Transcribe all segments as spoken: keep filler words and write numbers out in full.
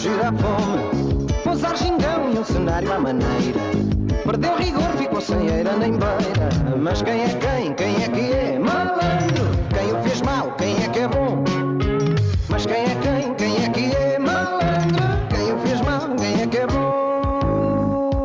fugir à fome. Pousar gingão e um cenário à maneira. Perdeu rigor, ficou sem eira nem beira. Mas quem é quem? Quem é que é malandro? Quem o fez mal? Quem é que é bom? Mas quem é quem? Quem é que é malandro? Quem o fez mal? Quem é que é bom?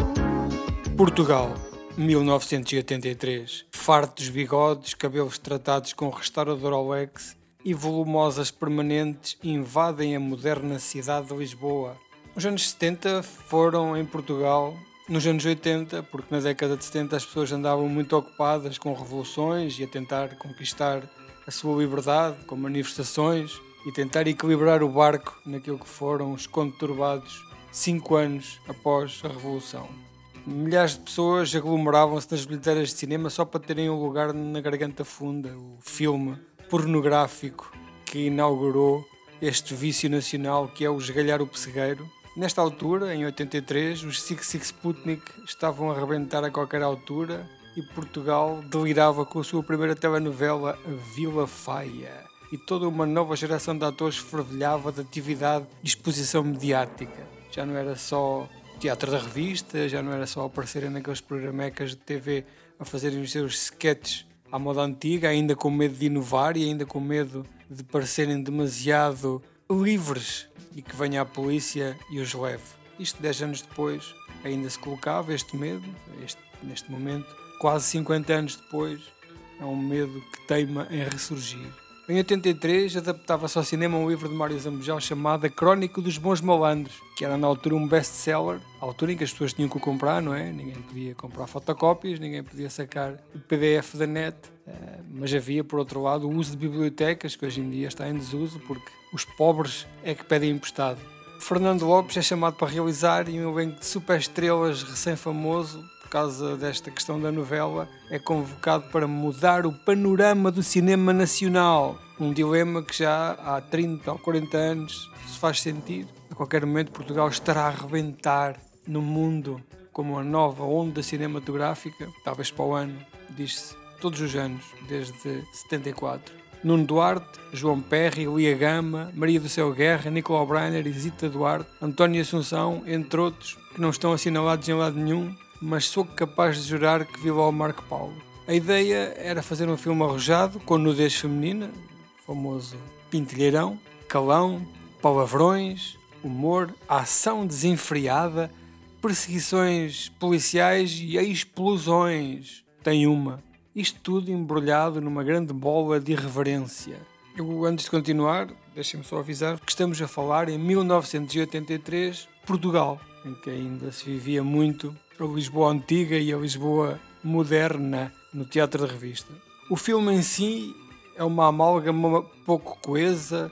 Portugal, mil novecentos e oitenta e três. Fartos bigodes, cabelos tratados com restaurador Rolex e volumosas permanentes invadem a moderna cidade de Lisboa. Os anos setenta foram em Portugal nos anos oitenta, porque na década de setenta as pessoas andavam muito ocupadas com revoluções e a tentar conquistar a sua liberdade, com manifestações e tentar equilibrar o barco naquilo que foram os conturbados cinco anos após a Revolução. Milhares de pessoas aglomeravam-se nas bilheteiras de cinema só para terem um lugar na Garganta Funda, o filme pornográfico que inaugurou este vício nacional que é o esgalhar o pessegueiro. Nesta altura, em oitenta e três, os Six Six Sputnik estavam a arrebentar a qualquer altura e Portugal delirava com a sua primeira telenovela, A Vila Faia. E toda uma nova geração de atores fervilhava de atividade e exposição mediática. Já não era só teatro da revista, já não era só aparecerem naqueles programecas de T V a fazerem os seus sketches à moda antiga, ainda com medo de inovar e ainda com medo de parecerem demasiado livres e que venha a polícia e os leve. Isto dez anos depois ainda se colocava este medo, este, neste momento, quase cinquenta anos depois, é um medo que teima em ressurgir. Em oitenta e três adaptava-se ao cinema um livro de Mário Zambujal chamado A Crónica dos Bons Malandros, que era na altura um best-seller, a altura em que as pessoas tinham que o comprar, não é? Ninguém podia comprar fotocópias, ninguém podia sacar o P D F da net, mas havia, por outro lado, o uso de bibliotecas, que hoje em dia está em desuso, porque os pobres é que pedem emprestado. Fernando Lopes é chamado para realizar e um elenco de superestrelas recém-famoso, por causa desta questão da novela, é convocado para mudar o panorama do cinema nacional. Um dilema que já há trinta ou quarenta anos se faz sentir. A qualquer momento Portugal estará a arrebentar no mundo como uma nova onda cinematográfica, talvez para o ano, diz-se todos os anos, desde setenta e quatro. Nuno Duarte, João Perry, Lia Gama, Maria do Céu Guerra, Nicolau Breiner, Zita Duarte, António Assunção, entre outros, que não estão assinalados em lado nenhum, mas sou capaz de jurar que vi lá o Marco Paulo. A ideia era fazer um filme arrojado, com nudez feminina, o famoso pintilheirão, calão, palavrões, humor, ação desenfreada, perseguições policiais e explosões. Tem uma. Isto tudo embrulhado numa grande bola de irreverência. Eu, antes de continuar, deixem-me só avisar que estamos a falar em mil novecentos e oitenta e três, Portugal, em que ainda se vivia muito a Lisboa antiga e a Lisboa moderna no teatro da revista. O filme em si é uma amálgama pouco coesa,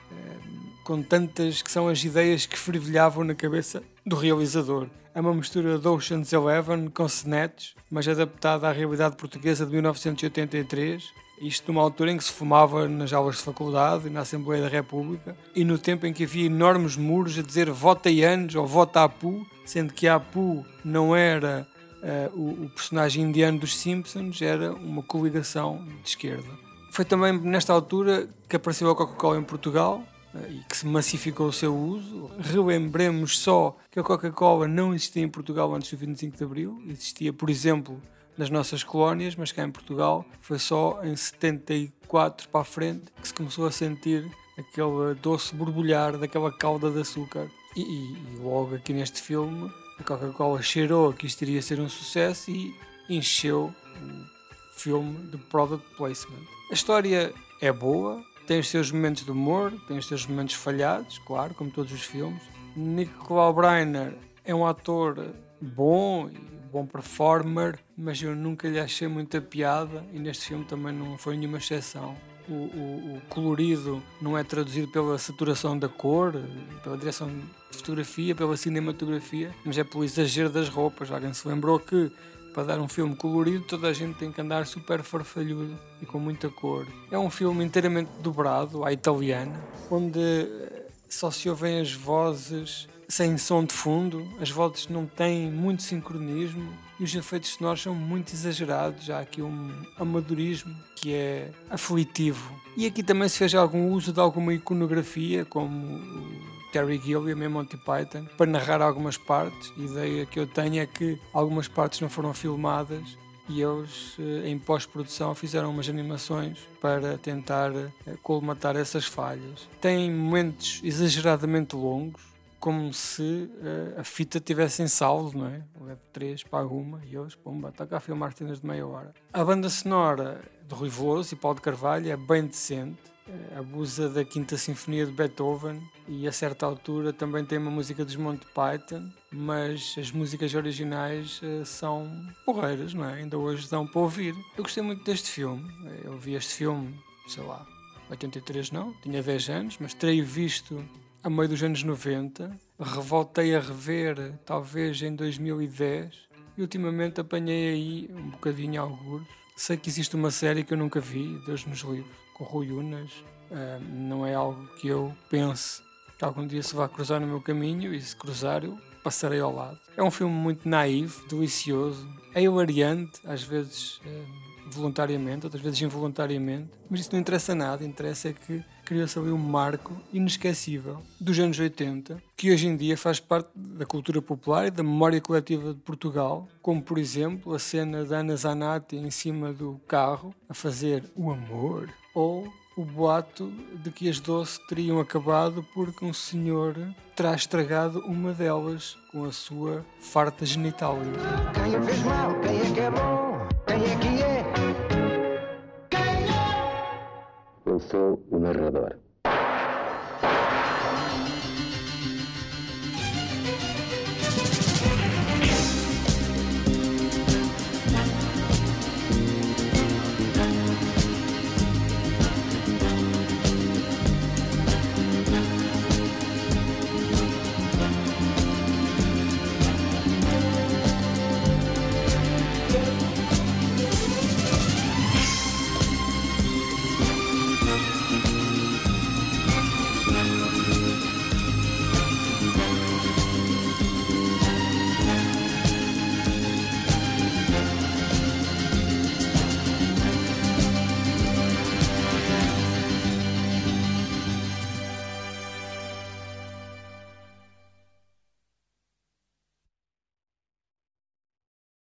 com tantas que são as ideias que fervilhavam na cabeça do realizador. É uma mistura de Ocean's Eleven com Snatch, mas adaptada à realidade portuguesa de mil novecentos e oitenta e três, isto numa altura em que se fumava nas aulas de faculdade e na Assembleia da República, e no tempo em que havia enormes muros a dizer vota Ianes ou vota Apu, sendo que Apu não era uh, o, o personagem indiano dos Simpsons, era uma coligação de esquerda. Foi também nesta altura que apareceu a Coca-Cola em Portugal, e que se massificou o seu uso. Relembremos só que a Coca-Cola não existia em Portugal antes do vinte e cinco de Abril, existia, por exemplo, nas nossas colónias, mas cá em Portugal foi só em setenta e quatro para a frente que se começou a sentir aquele doce borbulhar daquela calda de açúcar. E, e, e logo aqui neste filme a Coca-Cola cheirou que isto iria ser um sucesso e encheu o filme de product placement. A história é boa, tem os seus momentos de humor, tem os seus momentos falhados, claro, como todos os filmes. Nicolau Breiner é um ator bom, bom performer, mas eu nunca lhe achei muita piada e neste filme também não foi nenhuma exceção. O, o, o colorido não é traduzido pela saturação da cor, pela direção de fotografia, pela cinematografia, mas é pelo exagero das roupas. Alguém se lembrou que para dar um filme colorido toda a gente tem que andar super farfalhudo e com muita cor. É um filme inteiramente dobrado à italiana, onde só se ouvem as vozes sem som de fundo, as vozes não têm muito sincronismo e os efeitos sonoros são muito exagerados. Há aqui um amadorismo que é aflitivo. E aqui também se fez algum uso de alguma iconografia, como Terry Gilliam e Monty Python para narrar algumas partes. A ideia que eu tenho é que algumas partes não foram filmadas e eles, em pós-produção, fizeram umas animações para tentar colmatar essas falhas. Tem momentos exageradamente longos, como se uh, a fita tivesse em saldo, não é? Leve três, pago uma e hoje, pumba, está cá a filmar cenas de meia hora. A banda sonora de Rui Veloso e Paulo de Carvalho é bem decente, uh, abusa da Quinta Sinfonia de Beethoven e a certa altura também tem uma música dos Monty Python, mas as músicas originais uh, são porreiras, não é? Ainda hoje dão para ouvir. Eu gostei muito deste filme, eu vi este filme, sei lá, oitenta e três não, tinha dez anos, mas terei visto a meio dos anos noventa, revoltei a rever talvez em dois mil e dez e ultimamente apanhei aí um bocadinho algures. Sei que existe uma série que eu nunca vi, Deus nos livre, com Rui Unas. Uh, não é algo que eu pense que algum dia se vá cruzar no meu caminho, e se cruzar eu passarei ao lado. É um filme muito naivo, delicioso, é hilariante, às vezes uh, voluntariamente, outras vezes involuntariamente, mas isso não interessa nada, interessa é que criou-se ali um marco inesquecível dos anos oitenta, que hoje em dia faz parte da cultura popular e da memória coletiva de Portugal, como por exemplo a cena da Ana Zanatti em cima do carro a fazer o amor, ou o boato de que as doce teriam acabado porque um senhor terá estragado uma delas com a sua farta genitália. Quem o fez mal, quem é que é bom, quem é que é? Eu sou o narrador.